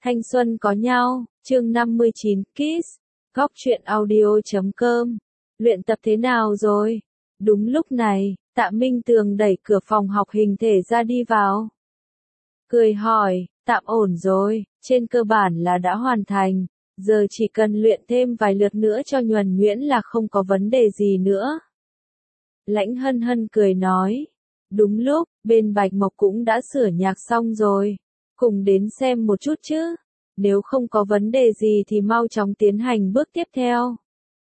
Thanh xuân có nhau, chương 59 Kiss, góc truyện audio.com. Luyện tập thế nào rồi? Đúng lúc này, Tạ Minh Tường đẩy cửa phòng học hình thể ra đi vào. Cười hỏi, tạm ổn rồi, trên cơ bản là đã hoàn thành, giờ chỉ cần luyện thêm vài lượt nữa cho nhuần nhuyễn là không có vấn đề gì nữa. Lãnh Hân Hân cười nói, đúng lúc, bên Bạch Mộc cũng đã sửa nhạc xong rồi, cùng đến xem một chút chứ, nếu không có vấn đề gì thì mau chóng tiến hành bước tiếp theo.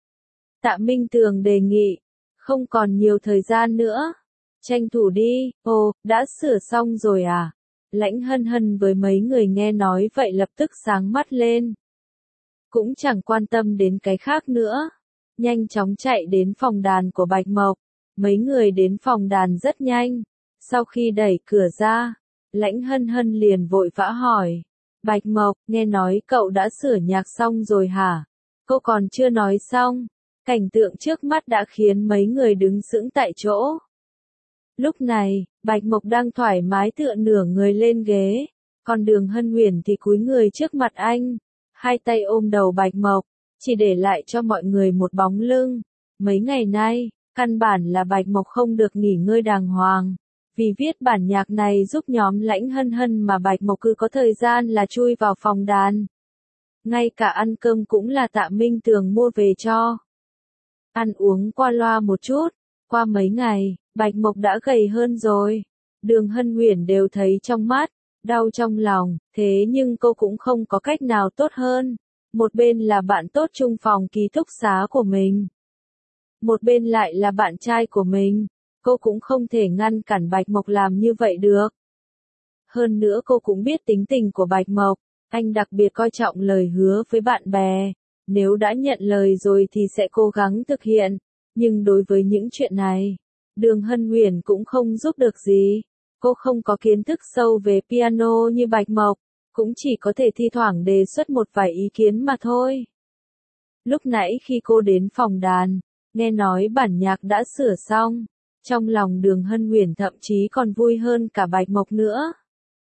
Tạ Minh Tường đề nghị, không còn nhiều thời gian nữa, tranh thủ đi. Ồ, đã sửa xong rồi à? Lãnh Hân Hân với mấy người nghe nói vậy lập tức sáng mắt lên. Cũng chẳng quan tâm đến cái khác nữa, nhanh chóng chạy đến phòng đàn của Bạch Mộc. Mấy người đến phòng đàn rất nhanh, sau khi đẩy cửa ra, Lãnh Hân Hân liền vội vã hỏi, Bạch Mộc, nghe nói cậu đã sửa nhạc xong rồi hả? Cô còn chưa nói xong, cảnh tượng trước mắt đã khiến mấy người đứng sững tại chỗ. Lúc này, Bạch Mộc đang thoải mái tựa nửa người lên ghế, còn Đường Hân Huyền thì cúi người trước mặt anh, hai tay ôm đầu Bạch Mộc, chỉ để lại cho mọi người một bóng lưng. Mấy ngày nay, căn bản là Bạch Mộc không được nghỉ ngơi đàng hoàng, vì viết bản nhạc này giúp nhóm Lãnh Hân Hân mà Bạch Mộc cứ có thời gian là chui vào phòng đàn. Ngay cả ăn cơm cũng là Tạ Minh Tường mua về cho. Ăn uống qua loa một chút, qua mấy ngày, Bạch Mộc đã gầy hơn rồi. Đường Hân Huyền đều thấy trong mắt, đau trong lòng, thế nhưng cô cũng không có cách nào tốt hơn. Một bên là bạn tốt chung phòng ký túc xá của mình, một bên lại là bạn trai của mình, cô cũng không thể ngăn cản Bạch Mộc làm như vậy được. Hơn nữa cô cũng biết tính tình của Bạch Mộc, anh đặc biệt coi trọng lời hứa với bạn bè, nếu đã nhận lời rồi thì sẽ cố gắng thực hiện, nhưng đối với những chuyện này, Đường Hân Huyền cũng không giúp được gì. Cô không có kiến thức sâu về piano như Bạch Mộc, cũng chỉ có thể thi thoảng đề xuất một vài ý kiến mà thôi. Lúc nãy khi cô đến phòng đàn, nghe nói bản nhạc đã sửa xong, trong lòng Đường Hân Huyền thậm chí còn vui hơn cả Bạch Mộc nữa.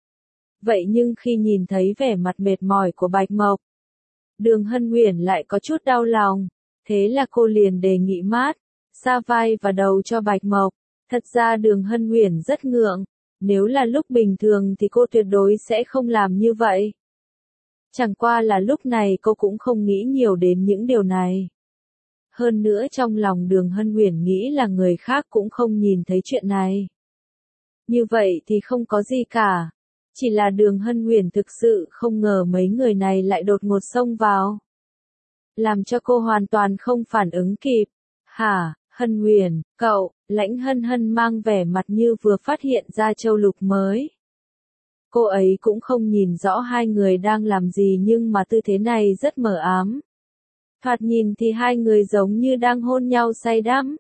Vậy nhưng khi nhìn thấy vẻ mặt mệt mỏi của Bạch Mộc, Đường Hân Huyền lại có chút đau lòng, thế là cô liền đề nghị mát xa vai và đầu cho Bạch Mộc. Thật ra Đường Hân Huyền rất ngượng, nếu là lúc bình thường thì cô tuyệt đối sẽ không làm như vậy. Chẳng qua là lúc này cô cũng không nghĩ nhiều đến những điều này. Hơn nữa trong lòng Đường Hân Huyền nghĩ là người khác cũng không nhìn thấy chuyện này. Như vậy thì không có gì cả. Chỉ là Đường Hân Huyền thực sự không ngờ mấy người này lại đột ngột xông vào, làm cho cô hoàn toàn không phản ứng kịp. Hả, Hân Huyền, cậu? Lãnh Hân Hân mang vẻ mặt như vừa phát hiện ra châu lục mới. Cô ấy cũng không nhìn rõ hai người đang làm gì nhưng mà tư thế này rất mờ ám. Thoạt nhìn thì hai người giống như đang hôn nhau say đắm.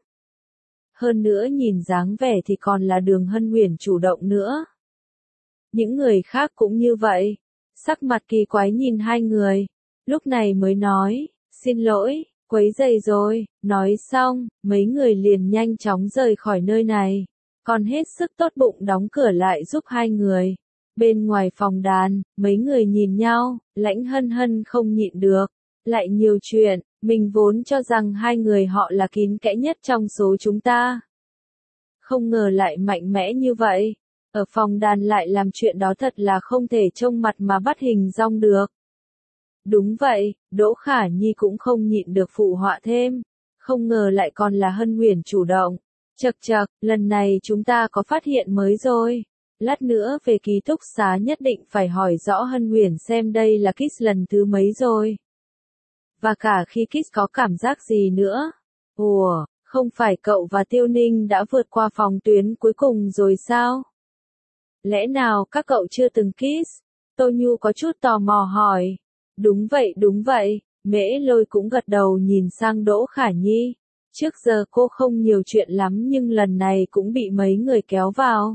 Hơn nữa nhìn dáng vẻ thì còn là Đường Hân Huyền chủ động nữa. Những người khác cũng như vậy, sắc mặt kỳ quái nhìn hai người, lúc này mới nói, xin lỗi, quấy rầy rồi. Nói xong, mấy người liền nhanh chóng rời khỏi nơi này, còn hết sức tốt bụng đóng cửa lại giúp hai người. Bên ngoài phòng đàn, mấy người nhìn nhau, Lãnh Hân Hân không nhịn được, lại nhiều chuyện, mình vốn cho rằng hai người họ là kín kẽ nhất trong số chúng ta. Không ngờ lại mạnh mẽ như vậy, ở phòng đàn lại làm chuyện đó thật là không thể trông mặt mà bắt hình dong được. Đúng vậy, Đỗ Khả Nhi cũng không nhịn được phụ họa thêm, không ngờ lại còn là Hân Huyền chủ động. Chậc chậc, lần này chúng ta có phát hiện mới rồi. Lát nữa về ký túc xá nhất định phải hỏi rõ Hân Huyền xem đây là kiss lần thứ mấy rồi. Và cả khi kiss có cảm giác gì nữa. Ủa, không phải cậu và Tiêu Ninh đã vượt qua phòng tuyến cuối cùng rồi sao? Lẽ nào các cậu chưa từng kiss? Tô Nhu có chút tò mò hỏi. Đúng vậy, Mễ Lôi cũng gật đầu nhìn sang Đỗ Khả Nhi. Trước giờ cô không nhiều chuyện lắm nhưng lần này cũng bị mấy người kéo vào.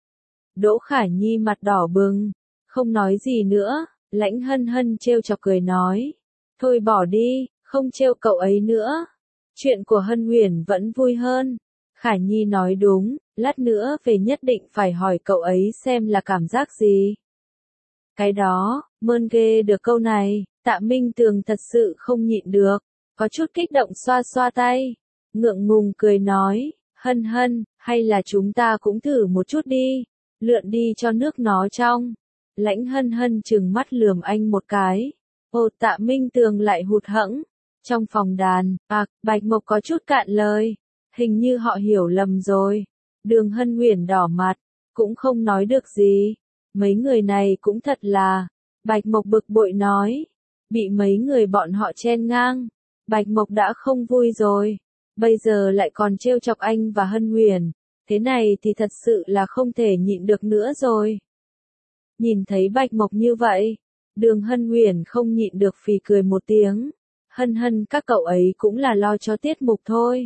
Đỗ Khả Nhi mặt đỏ bừng, không nói gì nữa. Lãnh Hân Hân trêu chọc cười nói, thôi bỏ đi, không trêu cậu ấy nữa. Chuyện của Hân Huyền vẫn vui hơn. Khả Nhi nói đúng, lát nữa về nhất định phải hỏi cậu ấy xem là cảm giác gì. Cái đó, mơn ghê được câu này, Tạ Minh Tường thật sự không nhịn được, có chút kích động xoa xoa tay, ngượng ngùng cười nói, Hân Hân, hay là chúng ta cũng thử một chút đi, lượn đi cho nước nó trong. Lãnh Hân Hân trừng mắt lườm anh một cái, Tạ Minh Tường lại hụt hẫng. Trong phòng đàn, Bạch Mộc có chút cạn lời, hình như họ hiểu lầm rồi. Đường Hân Huyền đỏ mặt, cũng không nói được gì. Mấy người này cũng thật là, Bạch Mộc bực bội nói, bị mấy người bọn họ chen ngang. Bạch Mộc đã không vui rồi, bây giờ lại còn trêu chọc anh và Hân Huyền, thế này thì thật sự là không thể nhịn được nữa rồi. Nhìn thấy Bạch Mộc như vậy, Đường Hân Huyền không nhịn được phì cười một tiếng. Hân Hân, các cậu ấy cũng là lo cho tiết mục thôi.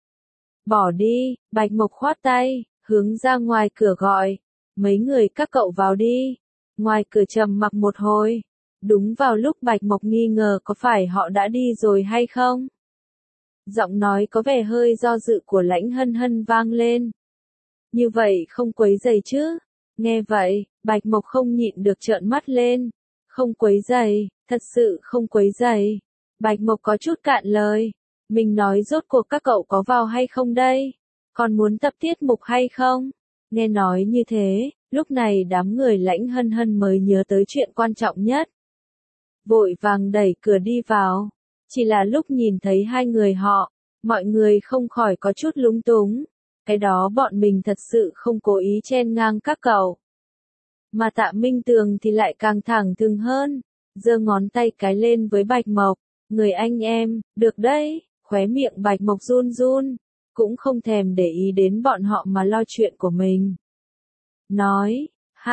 Bỏ đi, Bạch Mộc khoát tay, hướng ra ngoài cửa gọi, mấy người các cậu vào đi. Ngoài cửa trầm mặc một hồi, đúng vào lúc Bạch Mộc nghi ngờ có phải họ đã đi rồi hay không. Giọng nói có vẻ hơi do dự của Lãnh Hân Hân vang lên. Như vậy không quấy rầy chứ? Nghe vậy, Bạch Mộc không nhịn được trợn mắt lên. Không quấy rầy, thật sự không quấy rầy. Bạch Mộc có chút cạn lời. Mình nói rốt cuộc các cậu có vào hay không đây? Còn muốn tập tiết mục hay không? Nghe nói như thế, lúc này đám người Lãnh Hân Hân mới nhớ tới chuyện quan trọng nhất. Vội vàng đẩy cửa đi vào. Chỉ là lúc nhìn thấy hai người họ, mọi người không khỏi có chút lúng túng. Cái đó bọn mình thật sự không cố ý chen ngang các cậu. Mà Tạ Minh Tường thì lại càng thẳng thừng hơn, giơ ngón tay cái lên với Bạch Mộc, người anh em, được đấy, khóe miệng Bạch Mộc run run, cũng không thèm để ý đến bọn họ mà lo chuyện của mình. Nói,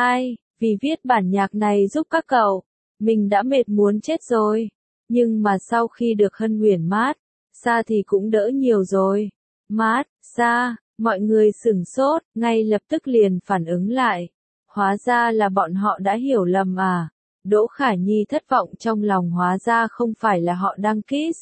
vì viết bản nhạc này giúp các cậu, mình đã mệt muốn chết rồi, nhưng mà sau khi được Hân Huyền mát xa thì cũng đỡ nhiều rồi. Mát xa, mọi người sửng sốt, ngay lập tức liền phản ứng lại. Hóa ra là bọn họ đã hiểu lầm à. Đỗ Khả Nhi thất vọng trong lòng, hóa ra không phải là họ đang kiss.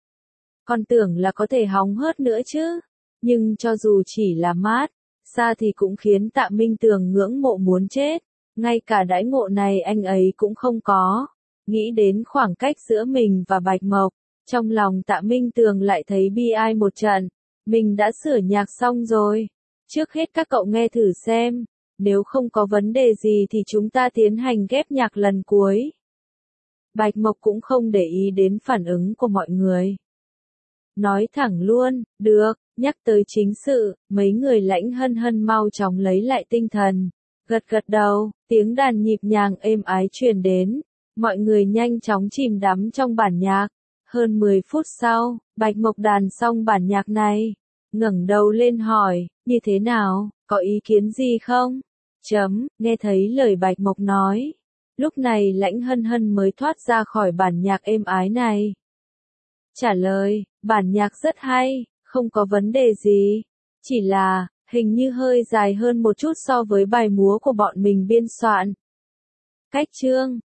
Còn tưởng là có thể hóng hớt nữa chứ. Nhưng cho dù chỉ là mát xa thì cũng khiến Tạ Minh Tường ngưỡng mộ muốn chết. Ngay cả đãi ngộ này anh ấy cũng không có. Nghĩ đến khoảng cách giữa mình và Bạch Mộc, trong lòng Tạ Minh Tường lại thấy bi ai một trận. Mình đã sửa nhạc xong rồi. Trước hết các cậu nghe thử xem. Nếu không có vấn đề gì thì chúng ta tiến hành ghép nhạc lần cuối. Bạch Mộc cũng không để ý đến phản ứng của mọi người. Nói thẳng luôn, được, nhắc tới chính sự, mấy người Lãnh Hân Hân mau chóng lấy lại tinh thần. Gật gật đầu, tiếng đàn nhịp nhàng êm ái truyền đến. Mọi người nhanh chóng chìm đắm trong bản nhạc. Hơn 10 phút sau, Bạch Mộc đàn xong bản nhạc này. Ngẩng đầu lên hỏi, như thế nào, có ý kiến gì không? Nghe thấy lời Bạch Mộc nói. Lúc này Lãnh Hân Hân mới thoát ra khỏi bản nhạc êm ái này. Trả lời, bản nhạc rất hay, không có vấn đề gì. Chỉ là, hình như hơi dài hơn một chút so với bài múa của bọn mình biên soạn. Cách chương